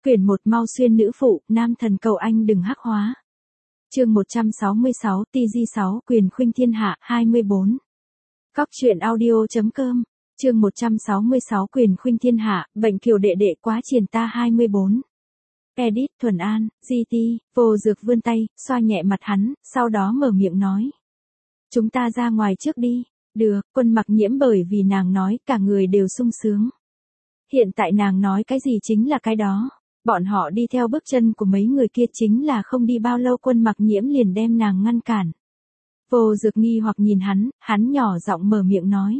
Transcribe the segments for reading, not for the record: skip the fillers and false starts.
Quyển 1 Mau xuyên nữ phụ, nam thần cầu anh đừng hắc hóa. Chương 166, TG6, quyền khuynh thiên hạ, 24. Cóc truyện audio.com. Chương 166, quyền khuynh thiên hạ, bệnh kiều đệ đệ quá triền ta, 24. Edit Thuần An, GT, Vô Dược vươn tay, xoa nhẹ mặt hắn, sau đó mở miệng nói. Chúng ta ra ngoài trước đi. Được, Quân Mặc Nhiễm bởi vì nàng nói, cả người đều sung sướng. Hiện tại nàng nói cái gì chính là cái đó. Bọn họ đi theo bước chân của mấy người kia, chính là không đi bao lâu Quân Mặc Nhiễm liền đem nàng ngăn cản. Vô Dược nghi hoặc nhìn hắn nhỏ giọng mở miệng nói.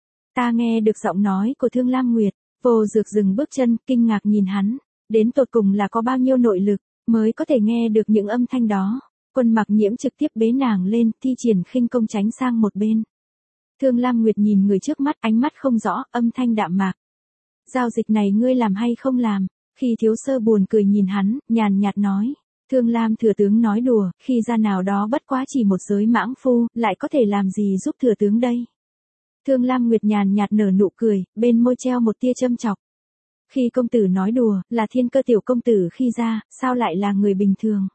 Ta nghe được giọng nói của Thương Lam Nguyệt. Vô Dược dừng bước chân, kinh ngạc nhìn hắn. Đến tột cùng là có bao nhiêu nội lực, mới có thể nghe được những âm thanh đó. Quân Mặc Nhiễm trực tiếp bế nàng lên, thi triển khinh công tránh sang một bên. Thương Lam Nguyệt nhìn người trước mắt, ánh mắt không rõ, âm thanh đạm mạc. Giao dịch này ngươi làm hay không làm? Khi Thiếu Sơ buồn cười nhìn hắn, nhàn nhạt nói. Thương Lam thừa tướng nói đùa, khi ra nào đó bất quá chỉ một giới mãng phu, lại có thể làm gì giúp thừa tướng đây? Thương Lam Nguyệt nhàn nhạt nở nụ cười, bên môi treo một tia châm chọc. Khi công tử nói đùa, là thiên cơ tiểu công tử khi ra, sao lại là người bình thường?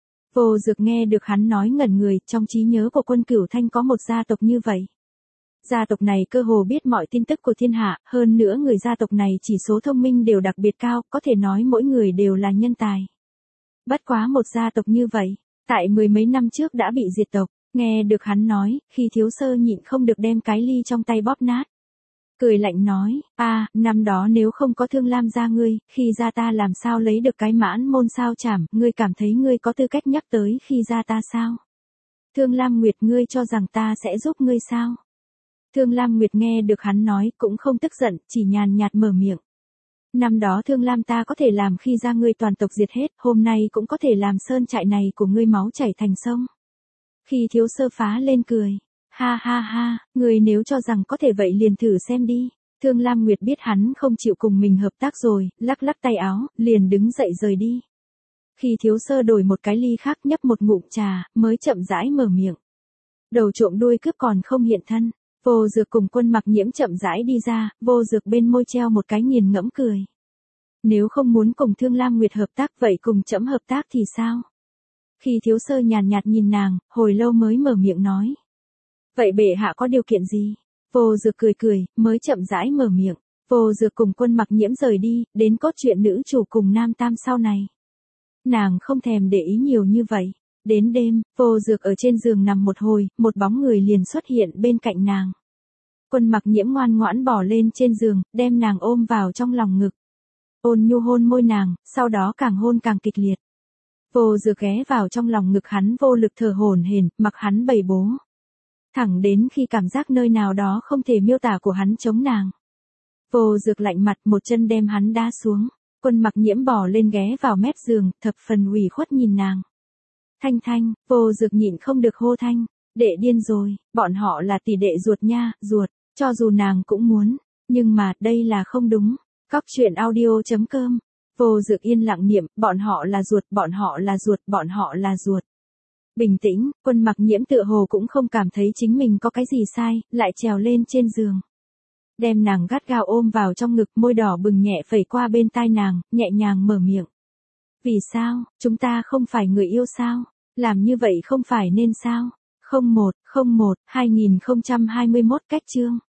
Vô Dược nghe được hắn nói ngẩn người, trong trí nhớ của Quân Cửu Thanh có một gia tộc như vậy. Gia tộc này cơ hồ biết mọi tin tức của thiên hạ, hơn nữa người gia tộc này chỉ số thông minh đều đặc biệt cao, có thể nói mỗi người đều là nhân tài. Bất quá một gia tộc như vậy, tại mười mấy năm trước đã bị diệt tộc, nghe được hắn nói, khi Thiếu Sơ nhịn không được đem cái ly trong tay bóp nát. Cười lạnh nói, năm đó nếu không có Thương Lam gia ngươi, khi gia ta làm sao lấy được cái mãn môn sao chảm, ngươi cảm thấy ngươi có tư cách nhắc tới khi gia ta sao? Thương Lam Nguyệt, ngươi cho rằng ta sẽ giúp ngươi sao? Thương Lam Nguyệt nghe được hắn nói, cũng không tức giận, chỉ nhàn nhạt mở miệng. Năm đó Thương Lam ta có thể làm khi gia ngươi toàn tộc diệt hết, hôm nay cũng có thể làm sơn trại này của ngươi máu chảy thành sông. Khi Thiếu Sơ phá lên cười. Ha ha ha, người nếu cho rằng có thể vậy liền thử xem đi. Thương Lam Nguyệt biết hắn không chịu cùng mình hợp tác rồi, lắc lắc tay áo, liền đứng dậy rời đi. Khi Thiếu Sơ đổi một cái ly khác nhấp một ngụm trà, mới chậm rãi mở miệng. Đầu trộm đuôi cướp còn không hiện thân. Vô Dược cùng Quân Mặc Nhiễm chậm rãi đi ra, Vô Dược bên môi treo một cái nghiền ngẫm cười. Nếu không muốn cùng Thương Lam Nguyệt hợp tác vậy cùng trẫm hợp tác thì sao? Khi Thiếu Sơ nhàn nhạt nhìn nàng, hồi lâu mới mở miệng nói. Vậy bệ hạ có điều kiện gì? Vô Dược cười, mới chậm rãi mở miệng. Vô Dược cùng Quân Mặc Nhiễm rời đi, đến cốt truyện nữ chủ cùng nam tam sau này. Nàng không thèm để ý nhiều như vậy. Đến đêm, Vô Dược ở trên giường nằm một hồi, một bóng người liền xuất hiện bên cạnh nàng. Quân Mặc Nhiễm ngoan ngoãn bỏ lên trên giường, đem nàng ôm vào trong lòng ngực. Ôn nhu hôn môi nàng, sau đó càng hôn càng kịch liệt. Vô Dược ghé vào trong lòng ngực hắn vô lực thở hổn hển, mặc hắn bầy bố. Thẳng đến khi cảm giác nơi nào đó không thể miêu tả của hắn chống nàng. Vô Dược lạnh mặt, một chân đem hắn đá xuống. Quân Mặc Nhiễm bò lên ghé vào mép giường, thập phần ủy khuất nhìn nàng. Thanh, Vô Dược nhịn không được hô thanh. Đệ điên rồi, bọn họ là tỷ đệ ruột nha, ruột, cho dù nàng cũng muốn. Nhưng mà, đây là không đúng. Cóc truyện audio.com. Vô Dược yên lặng niệm, bọn họ là ruột, bọn họ là ruột, bọn họ là ruột. Bình tĩnh, Quân Mặc Nhiễm tựa hồ cũng không cảm thấy chính mình có cái gì sai, lại trèo lên trên giường. Đem nàng gắt gao ôm vào trong ngực, môi đỏ bừng nhẹ phẩy qua bên tai nàng, nhẹ nhàng mở miệng. Vì sao, chúng ta không phải người yêu sao? Làm như vậy không phải nên sao? 01/01/2021 cách chương.